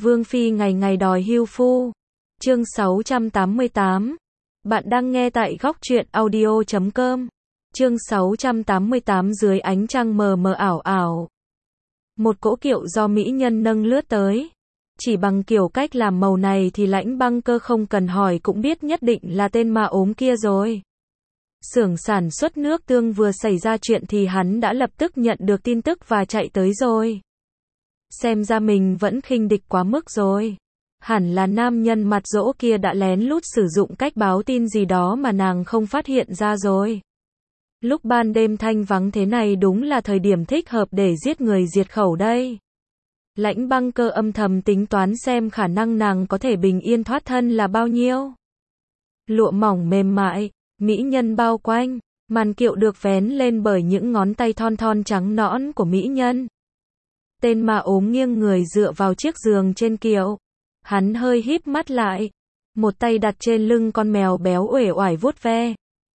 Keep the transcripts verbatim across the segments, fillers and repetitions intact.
Vương Phi ngày ngày đòi hưu phu. Chương sáu trăm tám mươi tám. Bạn đang nghe tại góc truyện audio chấm com. Chương sáu trăm tám mươi tám dưới ánh trăng mờ mờ ảo ảo. Một cỗ kiệu do mỹ nhân nâng lướt tới. Chỉ bằng kiểu cách làm màu này thì Lãnh Băng Cơ không cần hỏi cũng biết nhất định là tên ma ốm kia rồi. Xưởng sản xuất nước tương vừa xảy ra chuyện thì hắn đã lập tức nhận được tin tức và chạy tới rồi. Xem ra mình vẫn khinh địch quá mức rồi. Hẳn là nam nhân mặt dỗ kia đã lén lút sử dụng cách báo tin gì đó mà nàng không phát hiện ra rồi. Lúc ban đêm thanh vắng thế này đúng là thời điểm thích hợp để giết người diệt khẩu đây. Lãnh Băng Cơ âm thầm tính toán xem khả năng nàng có thể bình yên thoát thân là bao nhiêu. Lụa mỏng mềm mại, mỹ nhân bao quanh, màn kiệu được vén lên bởi những ngón tay thon thon trắng nõn của mỹ nhân. Tên ma ốm nghiêng người dựa vào chiếc giường trên kiệu. Hắn hơi híp mắt lại, một tay đặt trên lưng con mèo béo uể oải vuốt ve.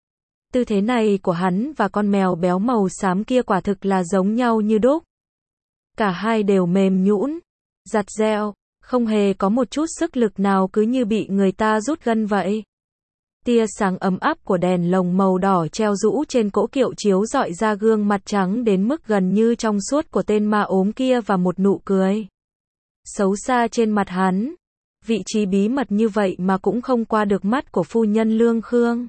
Tư thế này của hắn và con mèo béo màu xám kia quả thực là giống nhau như đúc. Cả hai đều mềm nhũn, giặt giẹo, không hề có một chút sức lực nào, cứ như bị người ta rút gân vậy. Tia sáng ấm áp của đèn lồng màu đỏ treo rũ trên cỗ kiệu chiếu rọi ra gương mặt trắng đến mức gần như trong suốt của tên ma ốm kia và một nụ cười xấu xa trên mặt hắn. Vị trí bí mật như vậy mà cũng không qua được mắt của phu nhân Lương Khương.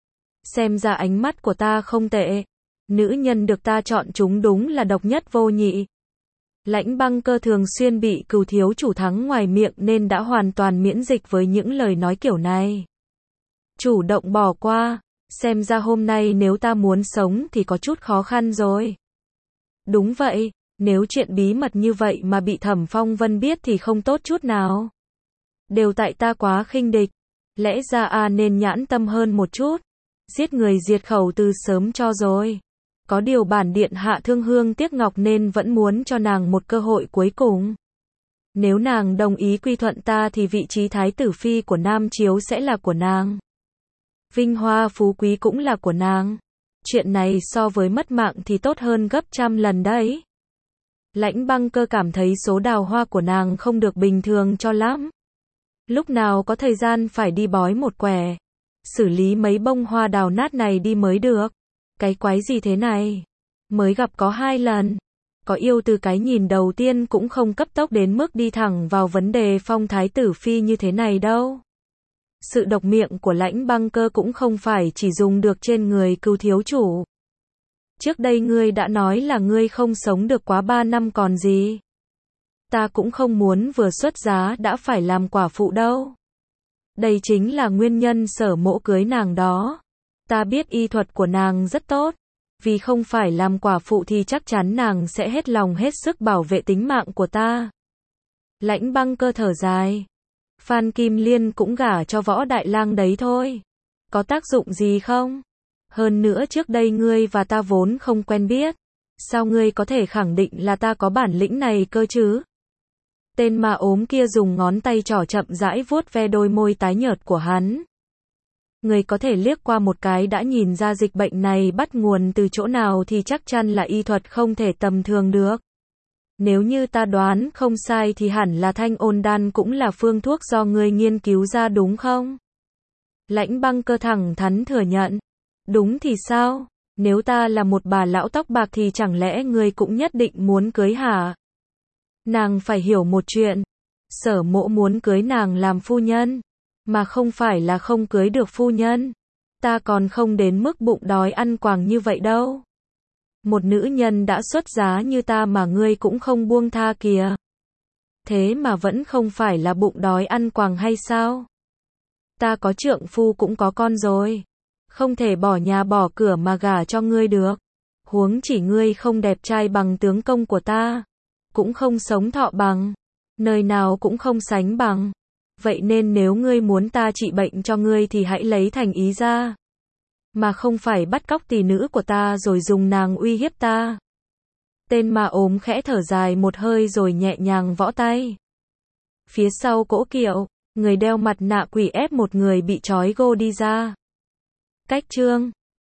Xem ra ánh mắt của ta không tệ. Nữ nhân được ta chọn chúng đúng là độc nhất vô nhị. Lãnh Băng Cơ thường xuyên bị cừu thiếu chủ thắng ngoài miệng nên đã hoàn toàn miễn dịch với những lời nói kiểu này. Chủ động bỏ qua, xem ra hôm nay nếu ta muốn sống thì có chút khó khăn rồi. Đúng vậy, nếu chuyện bí mật như vậy mà bị Thẩm Phong Vân biết thì không tốt chút nào. Đều tại ta quá khinh địch, lẽ ra a nên nhãn tâm hơn một chút, giết người diệt khẩu từ sớm cho rồi. Có điều bản điện hạ thương hương tiếc ngọc nên vẫn muốn cho nàng một cơ hội cuối cùng. Nếu nàng đồng ý quy thuận ta thì vị trí thái tử phi của Nam Chiếu sẽ là của nàng. Vinh hoa phú quý cũng là của nàng. Chuyện này so với mất mạng thì tốt hơn gấp trăm lần đấy. Lãnh Băng Cơ cảm thấy số đào hoa của nàng không được bình thường cho lắm. Lúc nào có thời gian phải đi bói một quẻ, xử lý mấy bông hoa đào nát này đi mới được. Cái quái gì thế này? Mới gặp có hai lần. Có yêu từ cái nhìn đầu tiên cũng không cấp tốc đến mức đi thẳng vào vấn đề phong thái tử phi như thế này đâu. Sự độc miệng của Lãnh Băng Cơ cũng không phải chỉ dùng được trên người cừu thiếu chủ. Trước đây ngươi đã nói là ngươi không sống được quá ba năm còn gì. Ta cũng không muốn vừa xuất giá đã phải làm quả phụ đâu. Đây chính là nguyên nhân Sở Mỗ cưới nàng đó. Ta biết y thuật của nàng rất tốt. Vì không phải làm quả phụ thì chắc chắn nàng sẽ hết lòng hết sức bảo vệ tính mạng của ta. Lãnh Băng Cơ thở dài. Phan Kim Liên cũng gả cho Võ Đại Lang đấy thôi. Có tác dụng gì không? Hơn nữa trước đây ngươi và ta vốn không quen biết. Sao ngươi có thể khẳng định là ta có bản lĩnh này cơ chứ? Tên ma ốm kia dùng ngón tay trỏ chậm rãi vuốt ve đôi môi tái nhợt của hắn. Người có thể liếc qua một cái đã nhìn ra dịch bệnh này bắt nguồn từ chỗ nào thì chắc chắn là y thuật không thể tầm thường được. Nếu như ta đoán không sai thì hẳn là thanh ôn đan cũng là phương thuốc do ngươi nghiên cứu ra đúng không? Lãnh Băng Cơ thẳng thắn thừa nhận. Đúng thì sao? Nếu ta là một bà lão tóc bạc thì chẳng lẽ ngươi cũng nhất định muốn cưới hả? Nàng phải hiểu một chuyện. Sở Mỗ muốn cưới nàng làm phu nhân. Mà không phải là không cưới được phu nhân. Ta còn không đến mức bụng đói ăn quàng như vậy đâu. Một nữ nhân đã xuất giá như ta mà ngươi cũng không buông tha kìa. Thế mà vẫn không phải là bụng đói ăn quàng hay sao? Ta có trượng phu cũng có con rồi. Không thể bỏ nhà bỏ cửa mà gả cho ngươi được. Huống chỉ ngươi không đẹp trai bằng tướng công của ta. Cũng không sống thọ bằng. Nơi nào cũng không sánh bằng. Vậy nên nếu ngươi muốn ta trị bệnh cho ngươi thì hãy lấy thành ý ra. Mà không phải bắt cóc tỷ nữ của ta rồi dùng nàng uy hiếp ta. Tên ma ốm khẽ thở dài một hơi rồi nhẹ nhàng võ tay. Phía sau cỗ kiệu, người đeo mặt nạ quỷ ép một người bị trói gô đi ra. Cách chương